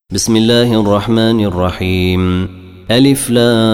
بسم الله الرحمن الرحيم. ألف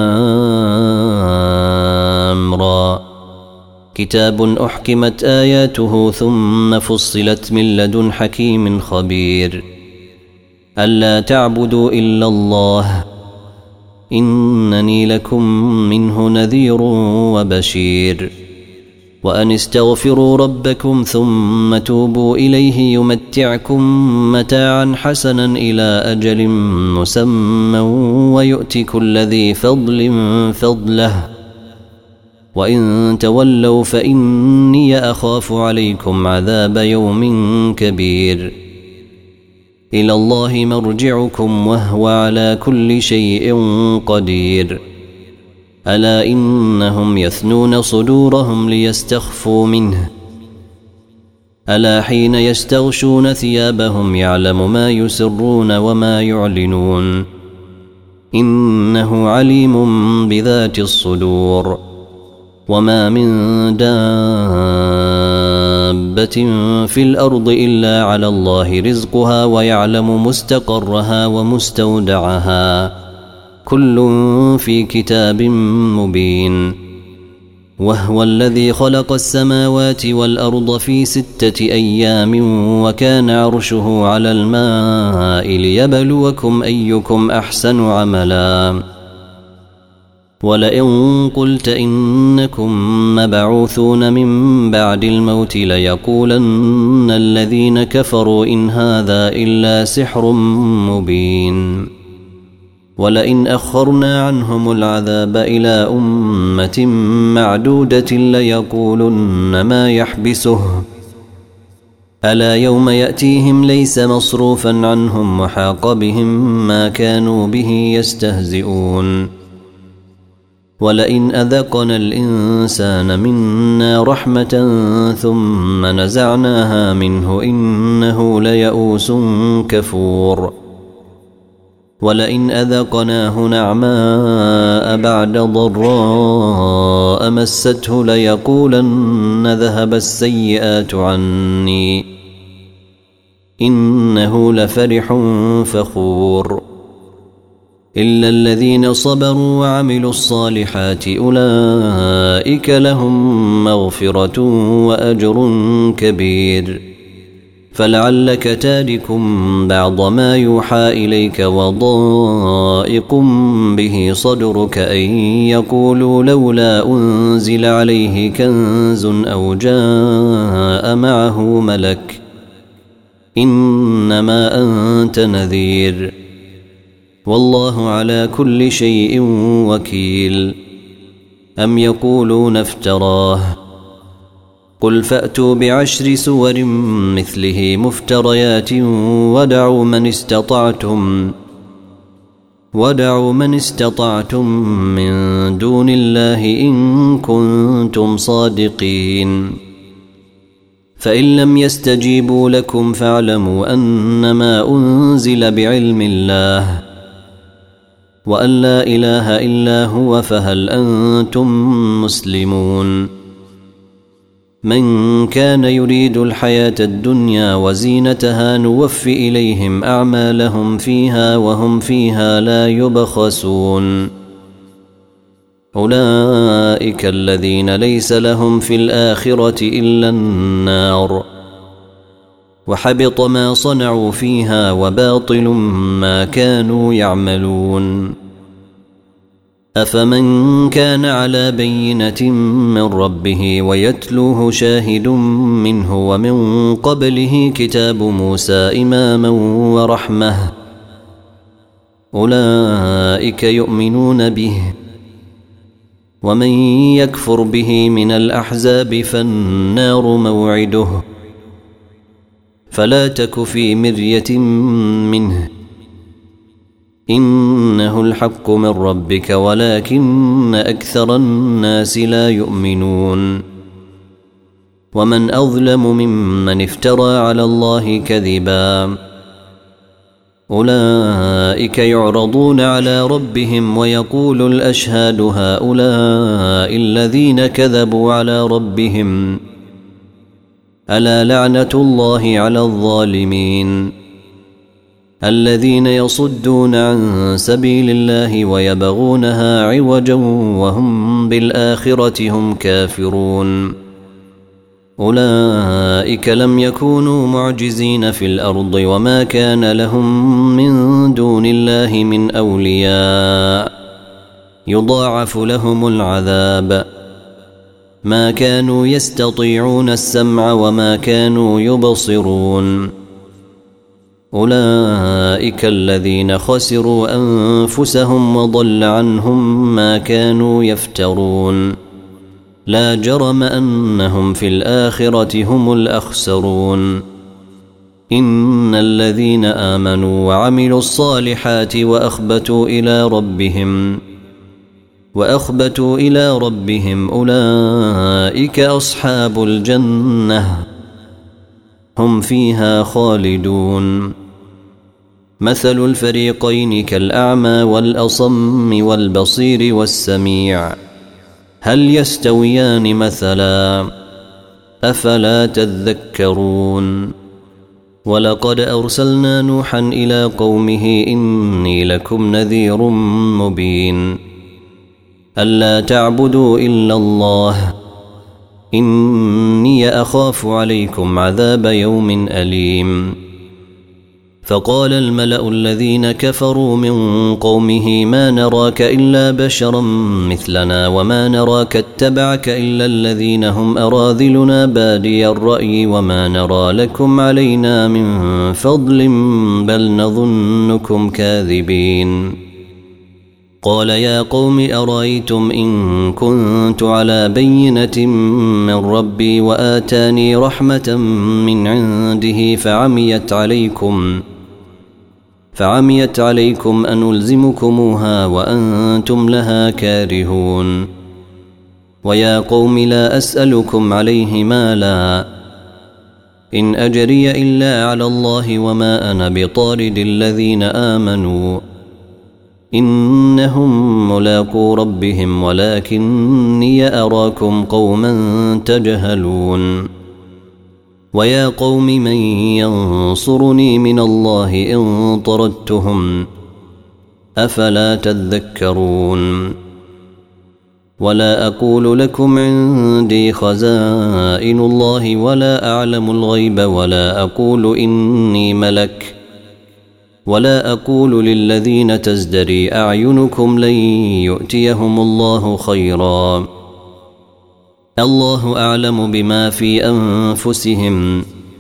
لام را. كتاب أحكمت آياته ثم فصلت من لدن حكيم خبير. ألا تعبدوا إلا الله إنني لكم منه نذير وبشير. وأن استغفروا ربكم ثم توبوا إليه يمتعكم متاعا حسنا إلى أجل مسمى ويؤت كل ذي فضل فضله وإن تولوا فإني أخاف عليكم عذاب يوم كبير. إلى الله مرجعكم وهو على كل شيء قدير. ألا إنهم يثنون صدورهم ليستخفوا منه ألا حين يستغشون ثيابهم يعلم ما يسرون وما يعلنون إنه عليم بذات الصدور. وما من دابة في الأرض إلا على الله رزقها ويعلم مستقرها ومستودعها كل في كتاب مبين. وهو الذي خلق السماوات والأرض في 6 أيام وكان عرشه على الماء ليبلوكم أيكم أحسن عملا. ولئن قلت إنكم مبعوثون من بعد الموت ليقولن الذين كفروا إن هذا إلا سحر مبين. ولئن أخرنا عنهم العذاب إلى أمة معدودة ليقولن ما يحبسه ألا يوم يأتيهم ليس مصروفا عنهم وحاق بهم ما كانوا به يستهزئون. ولئن أذقنا الإنسان منا رحمة ثم نزعناها منه إنه ليئوس كفور. ولئن أذقناه نعماء بعد ضراء مسته ليقولن ذهب السيئات عني إنه لفرح فخور. إلا الذين صبروا وعملوا الصالحات أولئك لهم مغفرة وأجر كبير. فلعلك تارك بعض ما يوحى إليك وضائق به صدرك أن يقولوا لولا أنزل عليه كنز أو جاء معه ملك إنما أنت نذير والله على كل شيء وكيل. أم يقولون افتراه قل فأتوا ب10 سور مثله مفتريات ودعوا من استطعتم من دون الله إن كنتم صادقين. فإن لم يستجيبوا لكم فاعلموا أنما أنزل بعلم الله وأن لا إله إلا هو فهل أنتم مسلمون. من كان يريد الحياة الدنيا وزينتها نوف إليهم أعمالهم فيها وهم فيها لا يبخسون. أولئك الذين ليس لهم في الآخرة إلا النار وحبط ما صنعوا فيها وباطل ما كانوا يعملون. أفمن كان على بينة من ربه ويتلوه شاهد منه ومن قبله كتاب موسى إماما ورحمة أولئك يؤمنون به. ومن يكفر به من الأحزاب فالنار موعده فلا تك في مرية منه إنه الحق من ربك ولكن أكثر الناس لا يؤمنون. ومن أظلم ممن افترى على الله كذبا أولئك يعرضون على ربهم ويقول الأشهاد هؤلاء الذين كذبوا على ربهم ألا لعنة الله على الظالمين. الذين يصدون عن سبيل الله ويبغونها عوجا وهم بالآخرة هم كافرون أولئك لم يكونوا معجزين في الأرض وما كان لهم من دون الله من أولياء يضاعف لهم العذاب ما كانوا يستطيعون السمع وما كانوا يبصرون أولئك الذين خسروا أنفسهم وضل عنهم ما كانوا يفترون لا جرم أنهم في الآخرة هم الأخسرون إن الذين آمنوا وعملوا الصالحات وأخبتوا إلى ربهم أولئك أصحاب الجنة هم فيها خالدون مثل الفريقين كالأعمى والأصم والبصير والسميع هل يستويان مثلا أفلا تذكرون ولقد أرسلنا نوحا إلى قومه إني لكم نذير مبين ألا تعبدوا إلا الله إني أخاف عليكم عذاب يوم أليم فقال الملأ الذين كفروا من قومه ما نراك إلا بشرا مثلنا وما نراك اتبعك إلا الذين هم أراذلنا بادي الرأي وما نرى لكم علينا من فضل بل نظنكم كاذبين قال يا قوم أرأيتم إن كنت على بينة من ربي وآتاني رحمة من عنده فعميت عليكم أنلزمكموها وأنتم لها كارهون ويا قوم لا أسألكم عليه مالا إن أجري إلا على الله وما أنا بطارد الذين آمنوا إنهم ملاقو ربهم ولكني أراكم قوما تجهلون ويا قوم من ينصرني من الله إن طردتهم أفلا تذكرون ولا أقول لكم عندي خزائن الله ولا أعلم الغيب ولا أقول إني ملك ولا أقول للذين تزدري أعينكم لن يؤتيهم الله خيرا الله أعلم بما في أنفسهم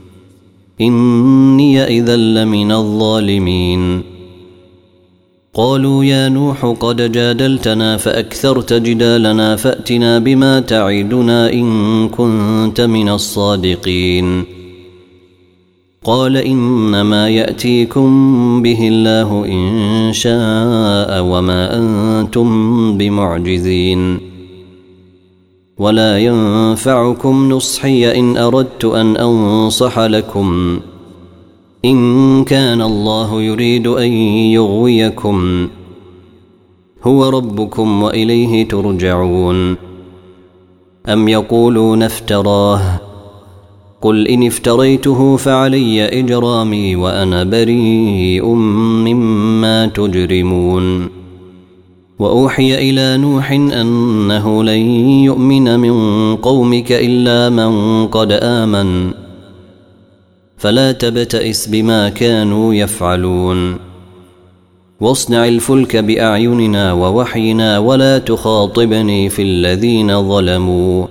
إني إذا لمن الظالمين قالوا يا نوح قد جادلتنا فأكثرت جدالنا فأتنا بما تعدنا إن كنت من الصادقين قال إنما يأتيكم به الله إن شاء وما أنتم بمعجزين ولا ينفعكم نصحي إن أردت أن أنصح لكم إن كان الله يريد أن يغويكم هو ربكم وإليه ترجعون أم يقولون افتراه قل إن افتريته فعلي إجرامي وأنا بريء مما تجرمون وأوحي إلى نوح أنه لن يؤمن من قومك إلا من قد آمن فلا تبتئس بما كانوا يفعلون واصنع الفلك بأعيننا ووحينا ولا تخاطبني في الذين ظلموا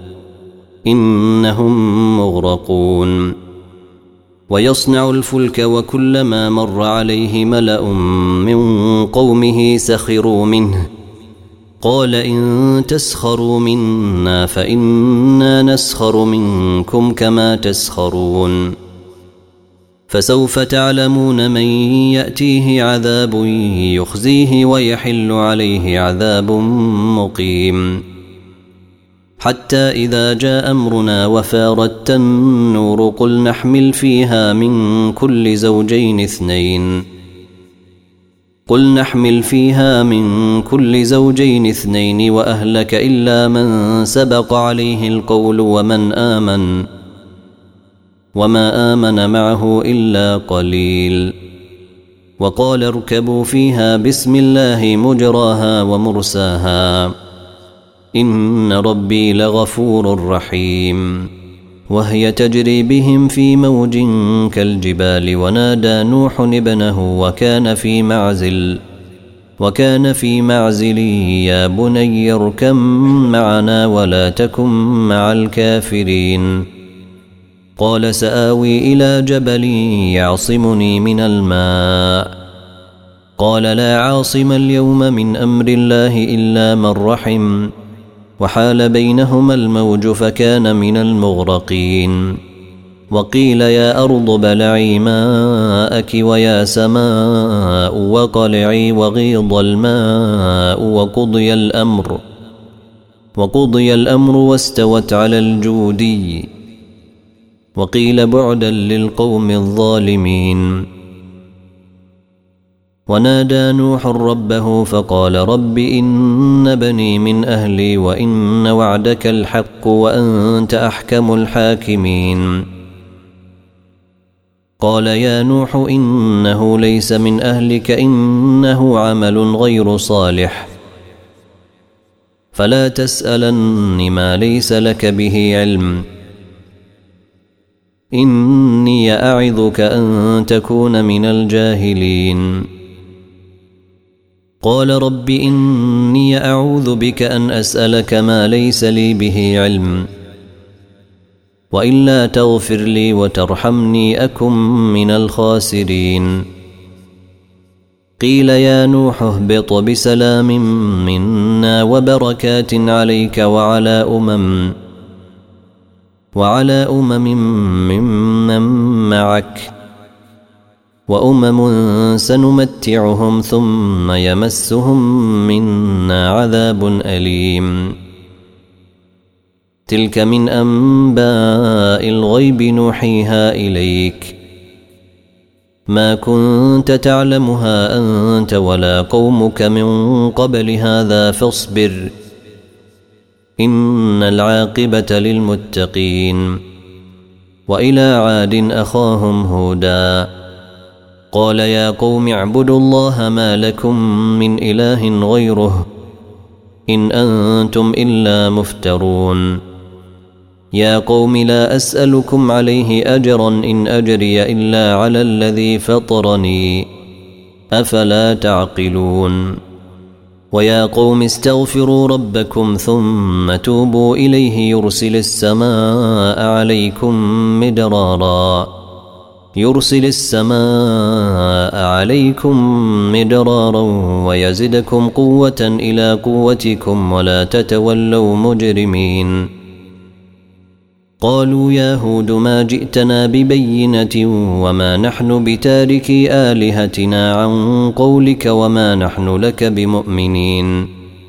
إنهم مغرقون ويصنع الفلك وكلما مر عليه ملأ من قومه سخروا منه قال إن تسخروا منا فإنا نسخر منكم كما تسخرون فسوف تعلمون من يأتيه عذاب يخزيه ويحل عليه عذاب مقيم حتى إذا جاء أمرنا وفارت النور قل نحمل فيها من كل زوجين اثنين وأهلك إلا من سبق عليه القول وما آمن معه إلا قليل وقال اركبوا فيها بسم الله مجراها ومرساها إن ربي لغفور رحيم. وهي تجري بهم في موج كالجبال ونادى نوح ابنه وكان في معزل يا بني اركب معنا ولا تكن مع الكافرين. قال سآوي إلى جبل يعصمني من الماء. قال لا عاصم اليوم من أمر الله إلا من رحم وحال بينهما الموج فكان من المغرقين. وقيل يا أرض بلعي ماءك ويا سماء وقلعي وغيض الماء وقضي الأمر واستوت على الجودي. وقيل بعدا للقوم الظالمين. ونادى نوح ربه فقال رب إن بني من أهلي وإن وعدك الحق وأنت أحكم الحاكمين. قال يا نوح إنه ليس من أهلك إنه عمل غير صالح فلا تسألن ما ليس لك به علم إني أعظك أن تكون من الجاهلين. قال رب إني أعوذ بك أن أسألك ما ليس لي به علم وإلا تغفر لي وترحمني أكن من الخاسرين. قيل يا نوح اهبط بسلام منا وبركات عليك وعلى أمم ممن معك وأمم سنمتعهم ثم يمسهم منا عذاب أليم. تلك من أنباء الغيب نوحيها إليك ما كنت تعلمها أنت ولا قومك من قبل هذا فاصبر إن العاقبة للمتقين. وإلى عاد أخاهم هودا قال يا قوم اعبدوا الله ما لكم من إله غيره إن أنتم إلا مفترون. يا قوم لا أسألكم عليه أجرا إن أجري إلا على الذي فطرني أفلا تعقلون. ويا قوم استغفروا ربكم ثم توبوا إليه يرسل السماء عليكم مدرارا ويزدكم قوة إلى قوتكم ولا تتولوا مجرمين. قالوا يا هود ما جئتنا ببينة وما نحن بتاركي آلهتنا عن قولك وما نحن لك بمؤمنين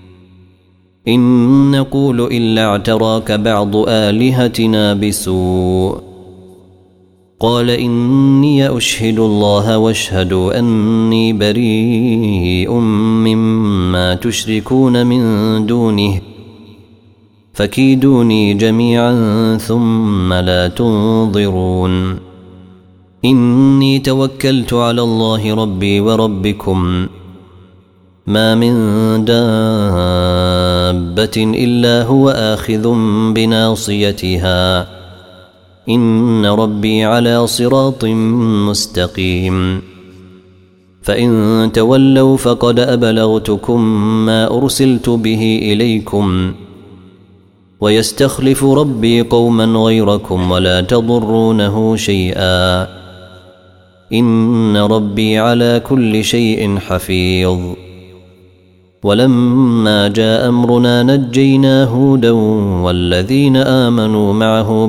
إن نقول إلا اعتراك بعض آلهتنا بسوء. قال إني أشهد الله واشهدوا أني بريء مما تشركون من دونه فكيدوني جميعا ثم لا تنظرون. إني توكلت على الله ربي وربكم ما من دابة إلا هو آخذ بناصيتها إن ربي على صراط مستقيم. فإن تولوا فقد أبلغتكم ما أرسلت به إليكم ويستخلف ربي قوما غيركم ولا تضرونه شيئا إن ربي على كل شيء حفيظ. ولما جاء أمرنا نجينا هودا والذين آمنوا معه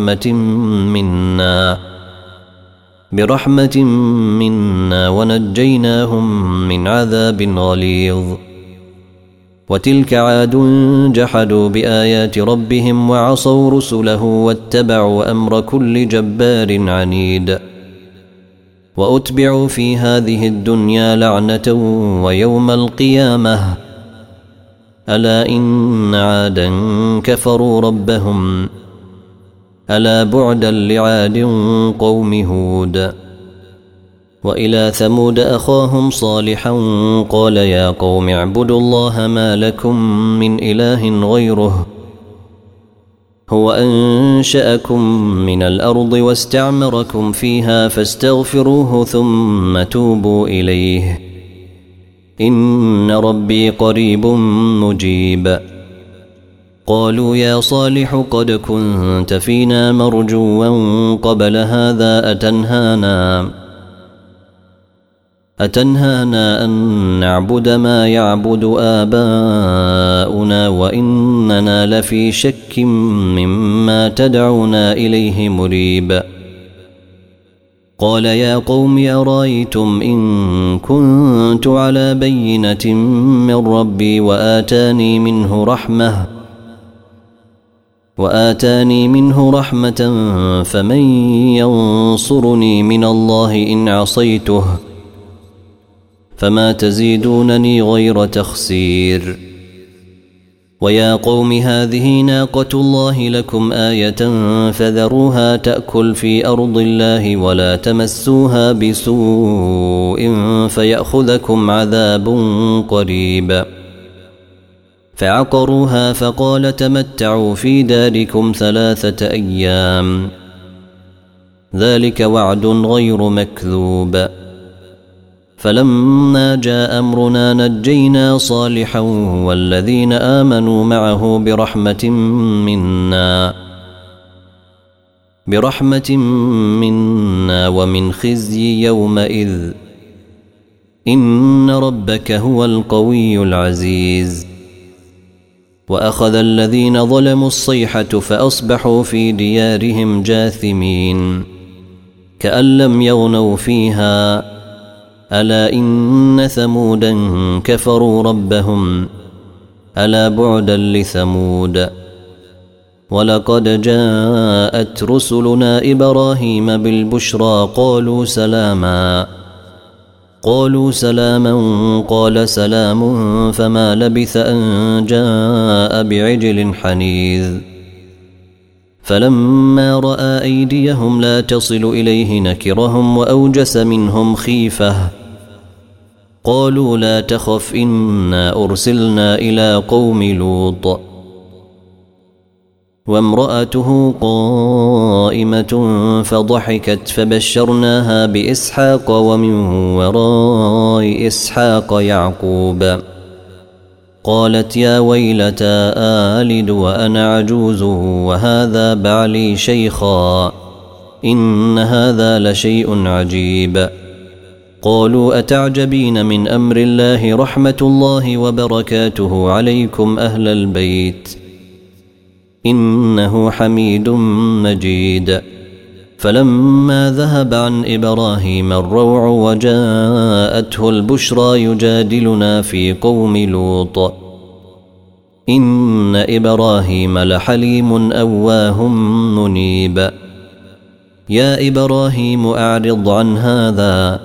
برحمة منا ونجيناهم من عذاب غليظ. وتلك عاد جحدوا بآيات ربهم وعصوا رسله واتبعوا أمر كل جبار عنيد. وأتبعوا في هذه الدنيا لعنة ويوم القيامة ألا إن عادا كفروا ربهم ألا بعدا لعاد قوم هود. وإلى ثمود أخاهم صالحا قال يا قوم اعبدوا الله ما لكم من إله غيره هو أنشأكم من الأرض واستعمركم فيها فاستغفروه ثم توبوا إليه إن ربي قريب مجيب. قالوا يا صالح قد كنت فينا مرجوا قبل هذا أتنهانا أن نعبد ما يعبد آباؤنا وإننا لفي شك مما تدعونا إليه مريب. قال يا قوم أرأيتم إن كنت على بينة من ربي وآتاني منه رحمة فمن ينصرني من الله إن عصيته فما تزيدونني غير تخسير. ويا قوم هذه ناقة الله لكم آية فذروها تأكل في أرض الله ولا تمسوها بسوء فيأخذكم عذاب قريب. فعقروها فقال تمتعوا في داركم 3 أيام ذلك وعد غير مكذوب. فلما جاء أمرنا نجينا صالحا والذين آمنوا معه برحمة منا ومن خزي يومئذ إن ربك هو القوي العزيز. وأخذ الذين ظلموا الصيحة فأصبحوا في ديارهم جاثمين كأن لم يغنوا فيها ألا إن ثمودا كفروا ربهم ألا بعدا لثمود. ولقد جاءت رسلنا إبراهيم بالبشرى قالوا سلاما قال سلام فما لبث أن جاء بعجل حنيذ. فلما رأى أيديهم لا تصل إليه نكرهم وأوجس منهم خيفة قالوا لا تخف إنا أرسلنا إلى قوم لوط وامرأته قائمة فضحكت فبشرناها بإسحاق ومن وراء إسحاق يعقوب. قالت يا ويلتى آلد وأنا عجوز وهذا بعلي شيخا إن هذا لشيء عجيب. قالوا أتعجبين من أمر الله رحمة الله وبركاته عليكم أهل البيت إنه حميد مجيد. فلما ذهب عن إبراهيم الروع وجاءته البشرى يجادلنا في قوم لوط إن إبراهيم لحليم أواه منيب. يا إبراهيم أعرض عن هذا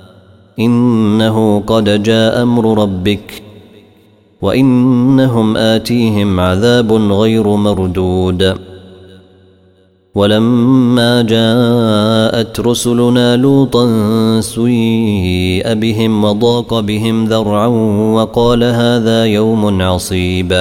إنه قد جاء أمر ربك وإنهم آتيهم عذاب غير مردود. ولما جاءت رسلنا لوطا سيء بهم وضاق بهم ذرعا وقال هذا يوم عصيب.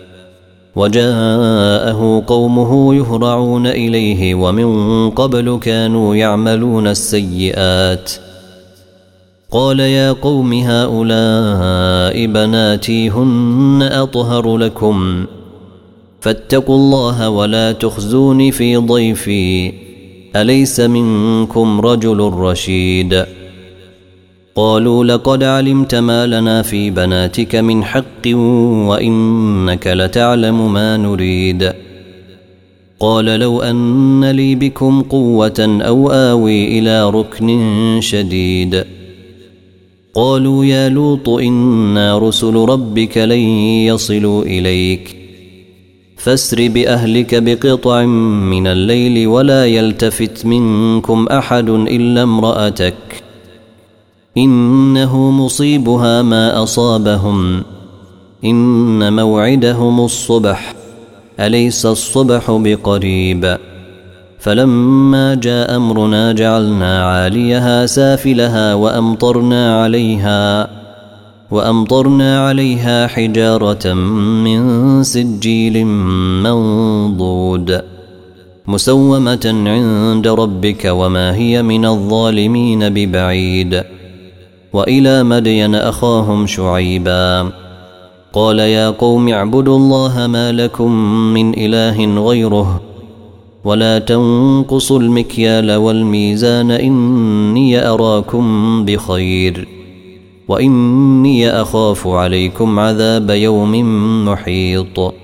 وجاءه قومه يهرعون إليه ومن قبل كانوا يعملون السيئات. قال يا قوم هؤلاء بناتي هن أطهر لكم فاتقوا الله ولا تخزوني في ضيفي أليس منكم رجل رشيد. قالوا لقد علمت ما لنا في بناتك من حق وإنك لتعلم ما نريد. قال لو أن لي بكم قوة أو آوي إلى ركن شديد. قالوا يا لوط إنا رسل ربك لن يصلوا إليك فاسر بأهلك بقطع من الليل ولا يلتفت منكم أحد إلا امرأتك إنه مصيبها ما أصابهم إن موعدهم الصبح أليس الصبح بقريب. فلما جاء أمرنا جعلنا عاليها سافلها وأمطرنا عليها حجارة من سجيل منضود مسومة عند ربك وما هي من الظالمين ببعيد. وإلى مدين أخاهم شعيبا قال يا قوم اعبدوا الله ما لكم من إله غيره ولا تنقصوا المكيال والميزان إني أراكم بخير وإني أخاف عليكم عذاب يوم محيط.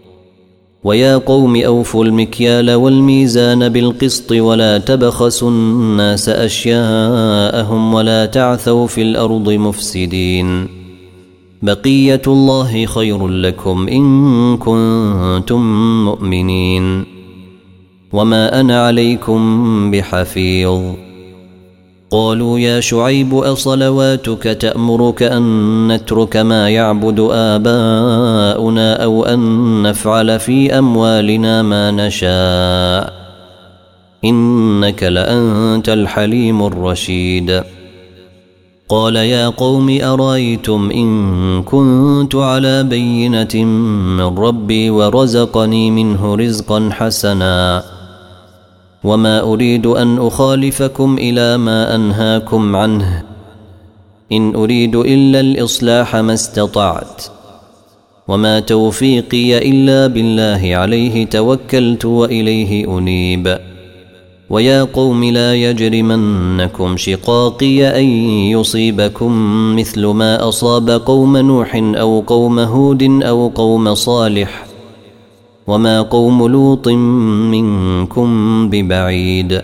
ويا قوم أوفوا المكيال والميزان بالقسط ولا تبخسوا الناس أشياءهم ولا تعثوا في الأرض مفسدين بقية الله خير لكم إن كنتم مؤمنين وما أنا عليكم بحفيظ. قالوا يا شعيب أصلواتك تأمرك أن نترك ما يعبد آباؤنا أو أن نفعل في أموالنا ما نشاء إنك لأنت الحليم الرشيد. قال يا قوم أرأيتم إن كنت على بينة من ربي ورزقني منه رزقا حسنا وما أريد أن أخالفكم إلى ما أنهاكم عنه إن أريد إلا الإصلاح ما استطعت وما توفيقي إلا بالله عليه توكلت وإليه أنيب. ويا قوم لا يجرمنكم شقاقي أن يصيبكم مثل ما أصاب قوم نوح أو قوم هود أو قوم صالح وما قوم لوط منكم ببعيد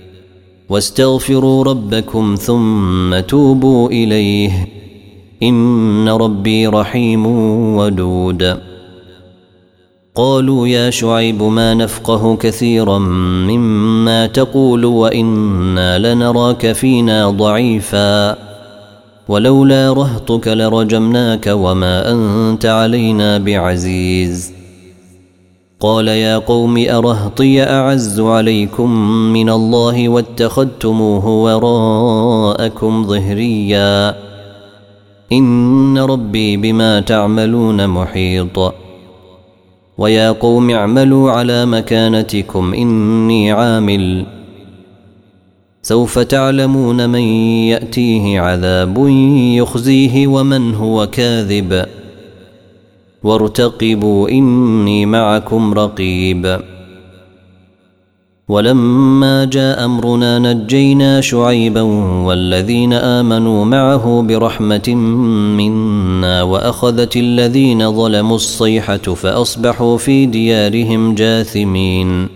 واستغفروا ربكم ثم توبوا إليه إن ربي رحيم ودود. قالوا يا شعيب ما نفقه كثيرا مما تقول وإنا لنراك فينا ضعيفا ولولا رهطك لرجمناك وما أنت علينا بعزيز. قال يا قوم أرهطي أعز عليكم من الله واتخذتموه وراءكم ظهريا إن ربي بما تعملون محيط. ويا قوم اعملوا على مكانتكم إني عامل سوف تعلمون من يأتيه عذاب يخزيه ومن هو كاذب وارتقبوا إني معكم رقيب. ولما جاء أمرنا نجينا شعيبا والذين آمنوا معه برحمة منا وأخذت الذين ظلموا الصيحة فأصبحوا في ديارهم جاثمين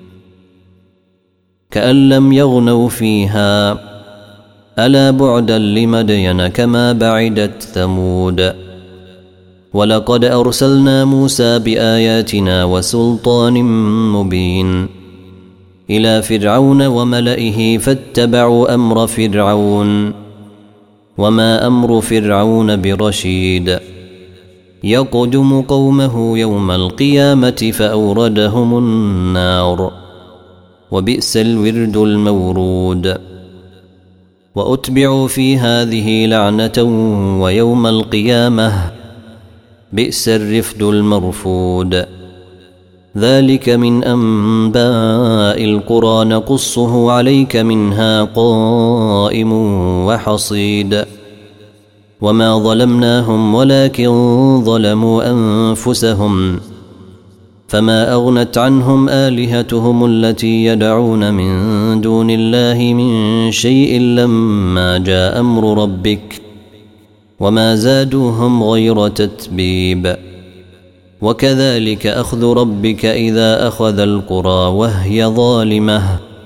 كأن لم يغنوا فيها ألا بعدا لمدين كما بعدت ثمود. ولقد أرسلنا موسى بآياتنا وسلطان مبين إلى فرعون وملئه فاتبعوا أمر فرعون وما أمر فرعون برشيد يقدم قومه يوم القيامة فأوردهم النار وبئس الورد المورود. وأتبعوا في هذه لعنة ويوم القيامة بئس الرفد المرفود. ذلك من أنباء القرى نقصه عليك منها قائم وحصيد. وما ظلمناهم ولكن ظلموا أنفسهم فما أغنت عنهم آلهتهم التي يدعون من دون الله من شيء لما جاء أمر ربك وما زادوهم غير تتبيب. وكذلك أخذ ربك إذا أخذ القرى وهي ظالمة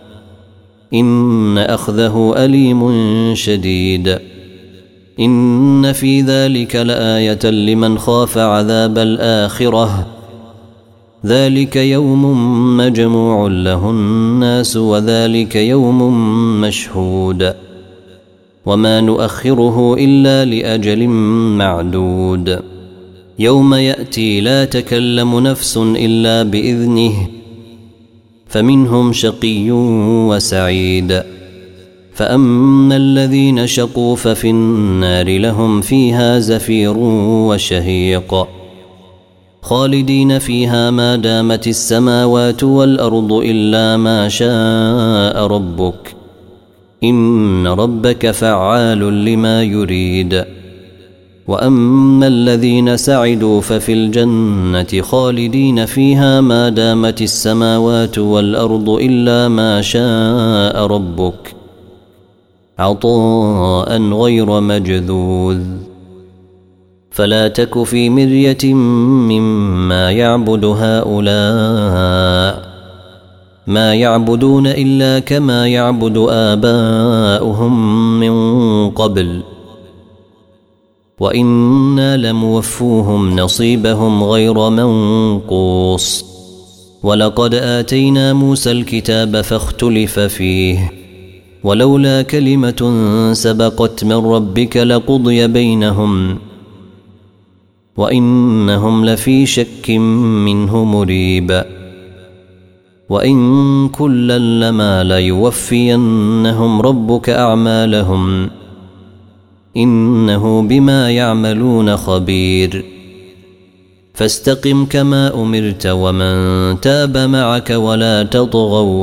إن أخذه أليم شديد. إن في ذلك لآية لمن خاف عذاب الآخرة ذلك يوم مجموع له الناس وذلك يوم مشهود وما نؤخره إلا لأجل معدود. يوم يأتي لا تكلم نفس إلا بإذنه فمنهم شقي وسعيد. فأما الذين شقوا ففي النار لهم فيها زفير وشهيق خالدين فيها ما دامت السماوات والأرض إلا ما شاء ربك إن ربك فعال لما يريد. وأما الذين سعدوا ففي الجنة خالدين فيها ما دامت السماوات والأرض إلا ما شاء ربك عطاء غير مجذوذ. فلا تك في مرية مما يعبد هؤلاء ما يعبدون إلا كما يعبد آباؤهم من قبل وإنا لموفوهم نصيبهم غير منقوص. ولقد آتينا موسى الكتاب فاختلف فيه ولولا كلمة سبقت من ربك لقضي بينهم وإنهم لفي شك منه مريب. وإن كلا لما ليوفينهم ربك أعمالهم إنه بما يعملون خبير. فاستقم كما أمرت ومن تاب معك ولا تطغوا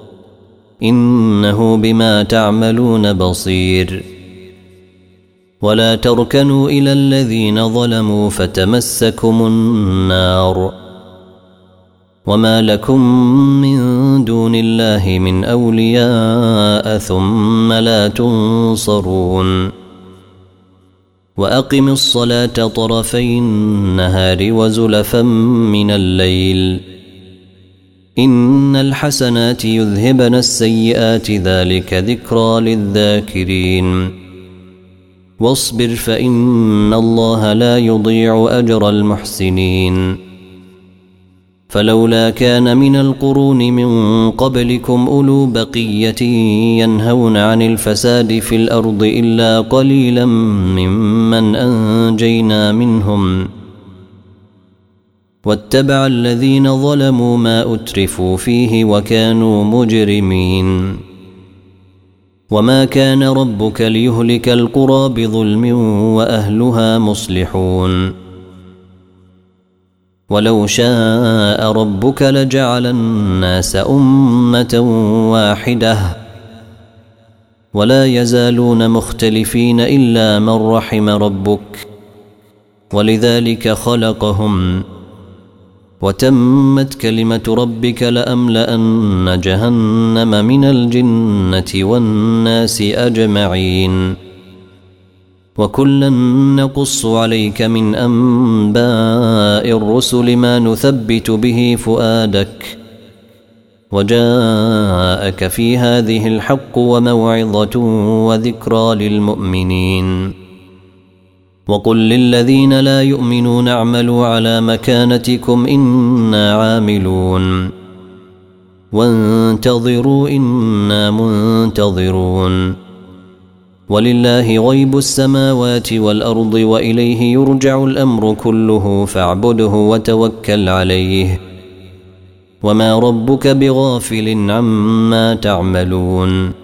إنه بما تعملون بصير. ولا تركنوا إلى الذين ظلموا فتمسكم النار وما لكم من دون الله من أولياء ثم لا تنصرون. وأقم الصلاة طرفي النهار وزلفا من الليل إن الحسنات يذهبن السيئات ذلك ذكرى للذاكرين. واصبر فإن الله لا يضيع أجر المحسنين. فلولا كان من القرون من قبلكم أولو بقية ينهون عن الفساد في الأرض إلا قليلا ممن أنجينا منهم واتبع الذين ظلموا ما أترفوا فيه وكانوا مجرمين. وما كان ربك ليهلك القرى بظلم وأهلها مصلحون. ولو شاء ربك لجعل الناس أمة واحدة ولا يزالون مختلفين إلا من رحم ربك ولذلك خلقهم وتمت كلمة ربك لأملأن جهنم من الجنة والناس أجمعين. وكلا نقص عليك من أنباء الرسل ما نثبت به فؤادك وجاءك في هذه الحق وموعظة وذكرى للمؤمنين. وقل للذين لا يؤمنون اعملوا على مكانتكم إنا عاملون وانتظروا إنا منتظرون. ولله غيب السماوات والأرض وإليه يرجع الأمر كله فاعبده وتوكل عليه وما ربك بغافل عما تعملون.